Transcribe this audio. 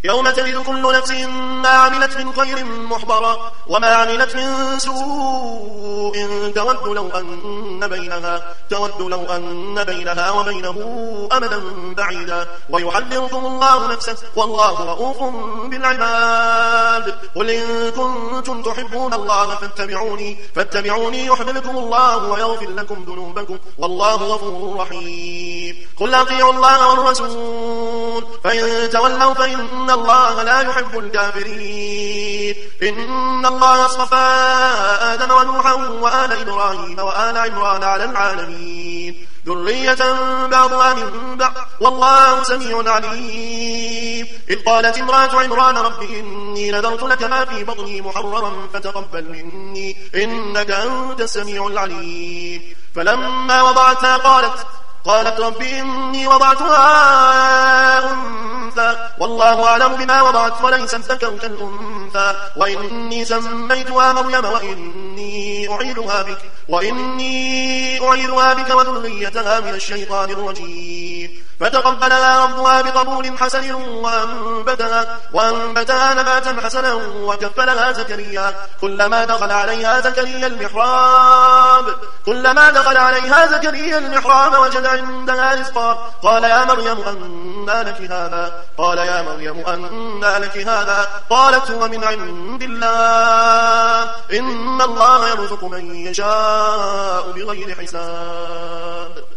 يوم تجد كل نفس ما عملت من خير محضرا وما عملت من سوء تود لو أن بينها وبينه أمدا بعيدا ويحذركم الله نفسه والله رؤوف بالعباد. قل إن كنتم تحبون الله فاتبعوني يحببكم الله ويغفر لكم ذنوبكم والله غفور رحيم. قل أطيعوا الله والرسول فإن تولوا فإن الله لا يحب الكافرين. إن الله اصطفى آدم ونوحا وآل إبراهيم وآل عمران على العالمين ذرية بعضها من بعض والله سميع عليم. إذ قالت امرأة عمران رب إني نذرت لك ما في بطني محررا فتقبل مني إنك أنت السميع العليم. فلما وضعتها قالت رب إني وضعتها أنثى والله أعلم بما وضعت وليس الذكر كالأنثى وإني سميتها مريم وإني أعيذها بك وذريتها من الشيطان الرجيم. فتقبلها ربها بقبول حسن وأنبتها نباتا حسنا وكفلها زكريا كلما دخل عليها زكريا المحراب وجد عندها رزقا قال يا مريم أنى لك هذا قالت هو من عند الله إن الله يرزق من يشاء بغير حساب.